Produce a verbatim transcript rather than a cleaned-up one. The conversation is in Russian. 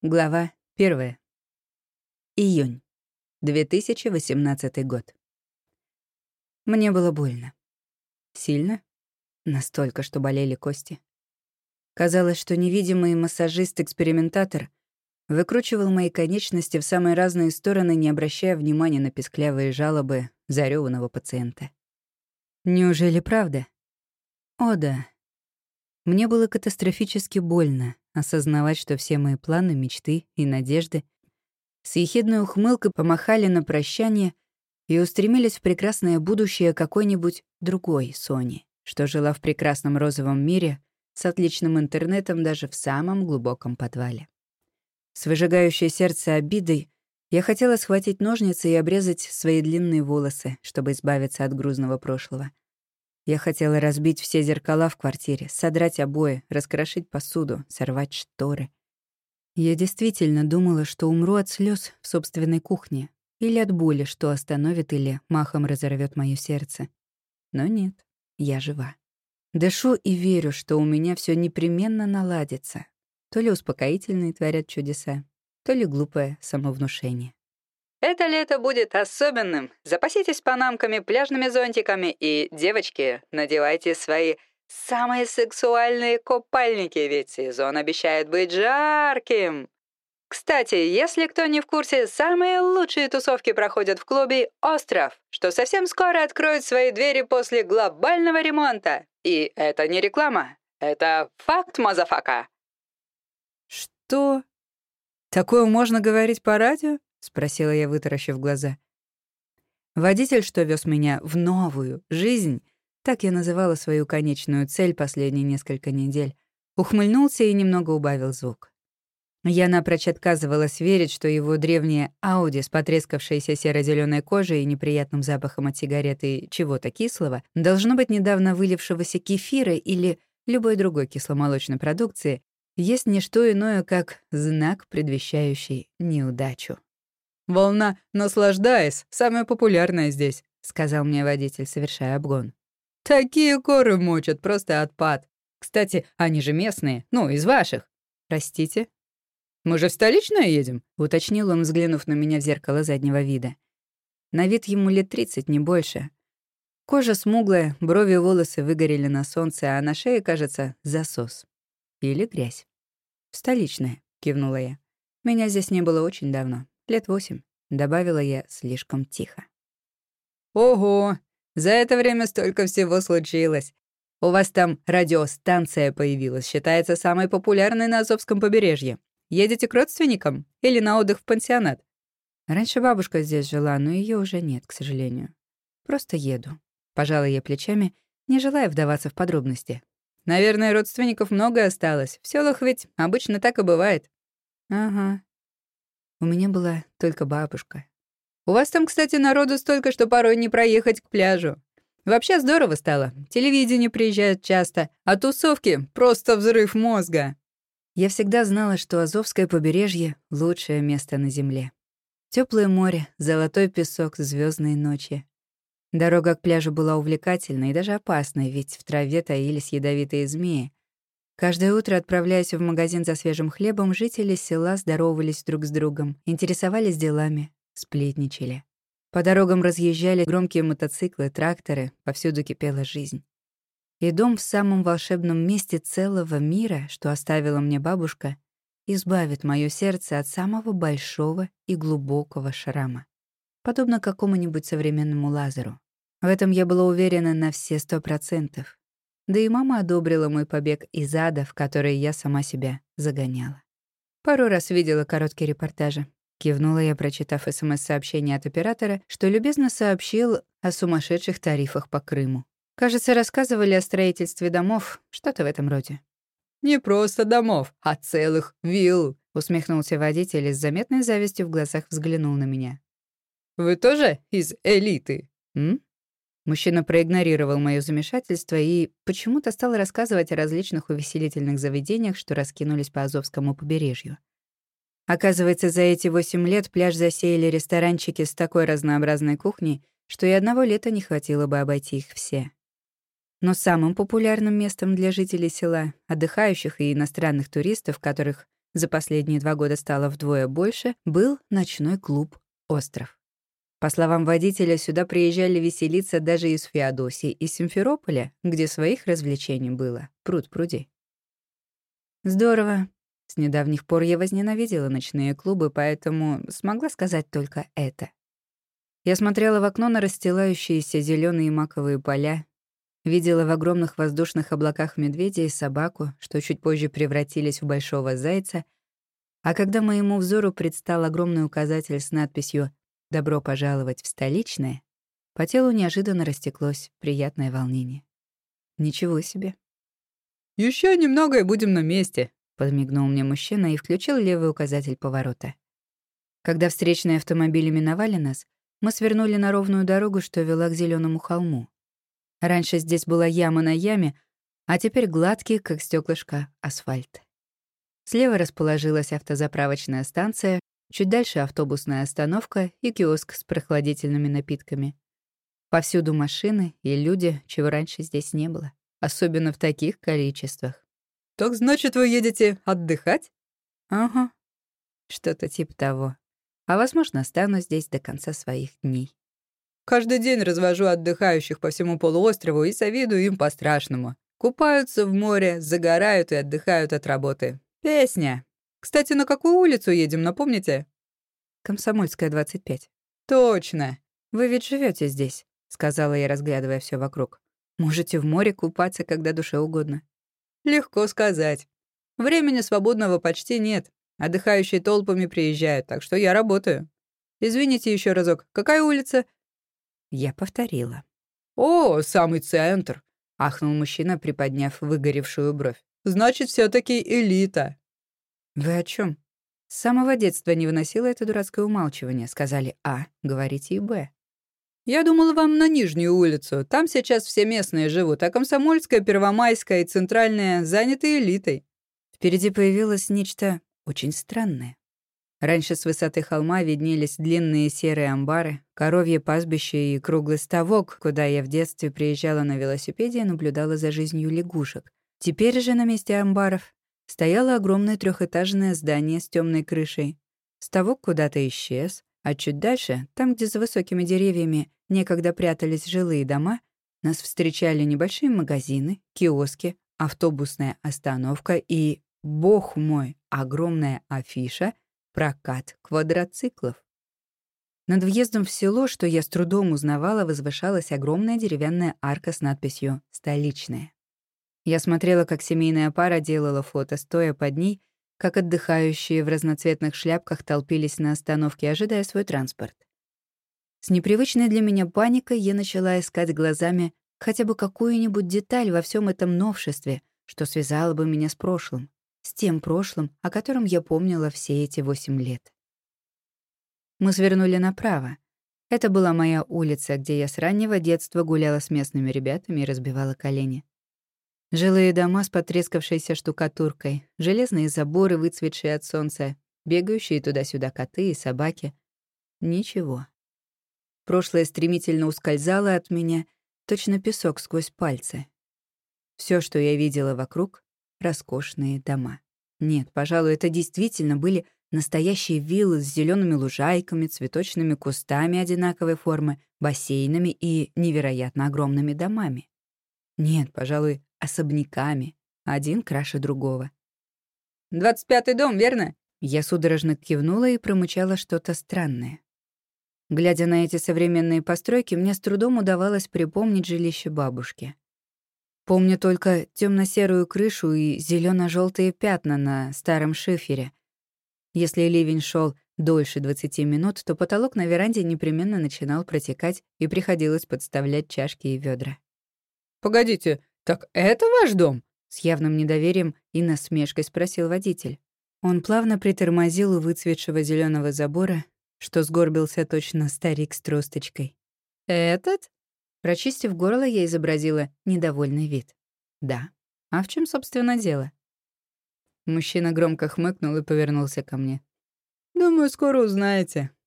Глава первая. Июнь. две тысячи восемнадцатый год. Мне было больно. Сильно? Настолько, что болели кости. Казалось, что невидимый массажист-экспериментатор выкручивал мои конечности в самые разные стороны, не обращая внимания на песклявые жалобы зарёванного пациента. Неужели правда? О, да. Мне было катастрофически больно осознавать, что все мои планы, мечты и надежды с ехидной ухмылкой помахали на прощание и устремились в прекрасное будущее какой-нибудь другой Сони, что жила в прекрасном розовом мире с отличным интернетом даже в самом глубоком подвале. С выжигающей сердце обидой я хотела схватить ножницы и обрезать свои длинные волосы, чтобы избавиться от грузного прошлого. Я хотела разбить все зеркала в квартире, содрать обои, раскрошить посуду, сорвать шторы. Я действительно думала, что умру от слез в собственной кухне или от боли, что остановит или махом разорвет моё сердце. Но нет, я жива. Дышу и верю, что у меня все непременно наладится. То ли успокоительные творят чудеса, то ли глупое самовнушение. Это лето будет особенным. Запаситесь панамками, пляжными зонтиками и, девочки, надевайте свои самые сексуальные купальники, ведь сезон обещает быть жарким. Кстати, если кто не в курсе, самые лучшие тусовки проходят в клубе «Остров», что совсем скоро откроет свои двери после глобального ремонта. И это не реклама, это факт, мазафака. Что? Такое можно говорить по радио? — спросила я, вытаращив глаза. Водитель, что вез меня в новую жизнь, так я называла свою конечную цель последние несколько недель, ухмыльнулся и немного убавил звук. Я напрочь отказывалась верить, что его древняя Ауди с потрескавшейся серо-зелёной кожей и неприятным запахом от сигареты и чего-то кислого, должно быть недавно вылившегося кефира или любой другой кисломолочной продукции, есть не что иное, как знак, предвещающий неудачу. «Волна «Наслаждаясь» — самая популярная здесь», — сказал мне водитель, совершая обгон. «Такие коры мочат, просто отпад. Кстати, они же местные, ну, из ваших». «Простите?» «Мы же в столичное едем», — уточнил он, взглянув на меня в зеркало заднего вида. На вид ему лет тридцать, не больше. Кожа смуглая, брови и волосы выгорели на солнце, а на шее, кажется, засос. Или грязь. «Столичное», — кивнула я. «Меня здесь не было очень давно. Лет восемь», — добавила я слишком тихо. «Ого! За это время столько всего случилось. У вас там радиостанция появилась, считается самой популярной на Азовском побережье. Едете к родственникам или на отдых в пансионат?» «Раньше бабушка здесь жила, но ее уже нет, к сожалению. Просто еду». Пожала я плечами, не желая вдаваться в подробности. «Наверное, родственников много осталось. В селах ведь обычно так и бывает». «Ага. У меня была только бабушка». «У вас там, кстати, народу столько, что порой не проехать к пляжу. Вообще здорово стало. Телевидение приезжает часто, а тусовки — просто взрыв мозга». Я всегда знала, что Азовское побережье — лучшее место на земле. Теплое море, золотой песок, звездные ночи. Дорога к пляжу была увлекательной и даже опасной, ведь в траве таились ядовитые змеи. Каждое утро, отправляясь в магазин за свежим хлебом, жители села здоровались друг с другом, интересовались делами, сплетничали. По дорогам разъезжали громкие мотоциклы, тракторы, повсюду кипела жизнь. И дом в самом волшебном месте целого мира, что оставила мне бабушка, избавит моё сердце от самого большого и глубокого шрама, подобно какому-нибудь современному лазеру. В этом я была уверена на все сто процентов. Да и мама одобрила мой побег из ада, в который я сама себя загоняла. Пару раз видела короткие репортажи. Кивнула я, прочитав СМС-сообщение от оператора, что любезно сообщил о сумасшедших тарифах по Крыму. Кажется, рассказывали о строительстве домов, что-то в этом роде. «Не просто домов, а целых вилл», — усмехнулся водитель и с заметной завистью в глазах взглянул на меня. «Вы тоже из элиты?» М? Мужчина проигнорировал моё замешательство и почему-то стал рассказывать о различных увеселительных заведениях, что раскинулись по Азовскому побережью. Оказывается, за эти восемь лет пляж засеяли ресторанчики с такой разнообразной кухней, что и одного лета не хватило бы обойти их все. Но самым популярным местом для жителей села, отдыхающих и иностранных туристов, которых за последние два года стало вдвое больше, был ночной клуб «Остров». По словам водителя, сюда приезжали веселиться даже из Феодосии и Симферополя, где своих развлечений было пруд-пруди. Здорово. С недавних пор я возненавидела ночные клубы, поэтому смогла сказать только это. Я смотрела в окно на расстилающиеся зеленые маковые поля, видела в огромных воздушных облаках медведя и собаку, что чуть позже превратились в большого зайца, а когда моему взору предстал огромный указатель с надписью «Добро пожаловать в столичное», по телу неожиданно растеклось приятное волнение. Ничего себе. «Еще немного и будем на месте», — подмигнул мне мужчина и включил левый указатель поворота. Когда встречные автомобили миновали нас, мы свернули на ровную дорогу, что вела к зеленому холму. Раньше здесь была яма на яме, а теперь гладкий, как стеклышко, асфальт. Слева расположилась автозаправочная станция, чуть дальше автобусная остановка и киоск с прохладительными напитками. Повсюду машины и люди, чего раньше здесь не было, особенно в таких количествах. «Так значит, вы едете отдыхать?» «Ага, что-то типа того. А возможно, останусь здесь до конца своих дней». «Каждый день развожу отдыхающих по всему полуострову и завидую им по-страшному. Купаются в море, загорают и отдыхают от работы. Песня. Кстати, на какую улицу едем, напомните?» «Комсомольская, двадцать пять». «Точно. Вы ведь живете здесь», — сказала я, разглядывая все вокруг. «Можете в море купаться, когда душе угодно». «Легко сказать. Времени свободного почти нет. Отдыхающие толпами приезжают, так что я работаю. Извините еще разок, какая улица?» Я повторила. «О, самый центр!» — ахнул мужчина, приподняв выгоревшую бровь. «Значит, все таки элита». «Вы о чем? С самого детства не выносила это дурацкое умалчивание. Сказали «А», говорите и «Б». «Я думала, вам на Нижнюю улицу. Там сейчас все местные живут, а Комсомольская, Первомайская и Центральная заняты элитой». Впереди появилось нечто очень странное. Раньше с высоты холма виднелись длинные серые амбары, коровье пастбище и круглый ставок, куда я в детстве приезжала на велосипеде и наблюдала за жизнью лягушек. Теперь же на месте амбаров стояло огромное трехэтажное здание с темной крышей. Ставок куда-то исчез, а чуть дальше, там, где за высокими деревьями некогда прятались жилые дома, нас встречали небольшие магазины, киоски, автобусная остановка и, бог мой, огромная афиша «Прокат квадроциклов». Над въездом в село, что я с трудом узнавала, возвышалась огромная деревянная арка с надписью «Столичная». Я смотрела, как семейная пара делала фото, стоя под ней, как отдыхающие в разноцветных шляпках толпились на остановке, ожидая свой транспорт. С непривычной для меня паникой я начала искать глазами хотя бы какую-нибудь деталь во всем этом новшестве, что связало бы меня с прошлым, с тем прошлым, о котором я помнила все эти восемь лет. Мы свернули направо. Это была моя улица, где я с раннего детства гуляла с местными ребятами и разбивала колени. Жилые дома с потрескавшейся штукатуркой, железные заборы, выцветшие от солнца, бегающие туда-сюда коты и собаки. Ничего. Прошлое стремительно ускользало от меня, точно песок сквозь пальцы. Все, что я видела вокруг — роскошные дома. Нет, пожалуй, это действительно были настоящие виллы с зелеными лужайками, цветочными кустами одинаковой формы, бассейнами и невероятно огромными домами. Нет, пожалуй, особняками, один краше другого. «Двадцать пятый дом, верно?» Я судорожно кивнула и промычала что-то странное. Глядя на эти современные постройки, мне с трудом удавалось припомнить жилище бабушки. Помню только темно-серую крышу и зелено-желтые пятна на старом шифере. Если ливень шел дольше двадцати минут, то потолок на веранде непременно начинал протекать, и приходилось подставлять чашки и ведра. «Погодите, так это ваш дом?» — с явным недоверием и насмешкой спросил водитель. Он плавно притормозил у выцветшего зеленого забора, что сгорбился точно старик с тросточкой. «Этот?» Прочистив горло, я изобразила недовольный вид. «Да. А в чем, собственно, дело?» Мужчина громко хмыкнул и повернулся ко мне. «Думаю, скоро узнаете.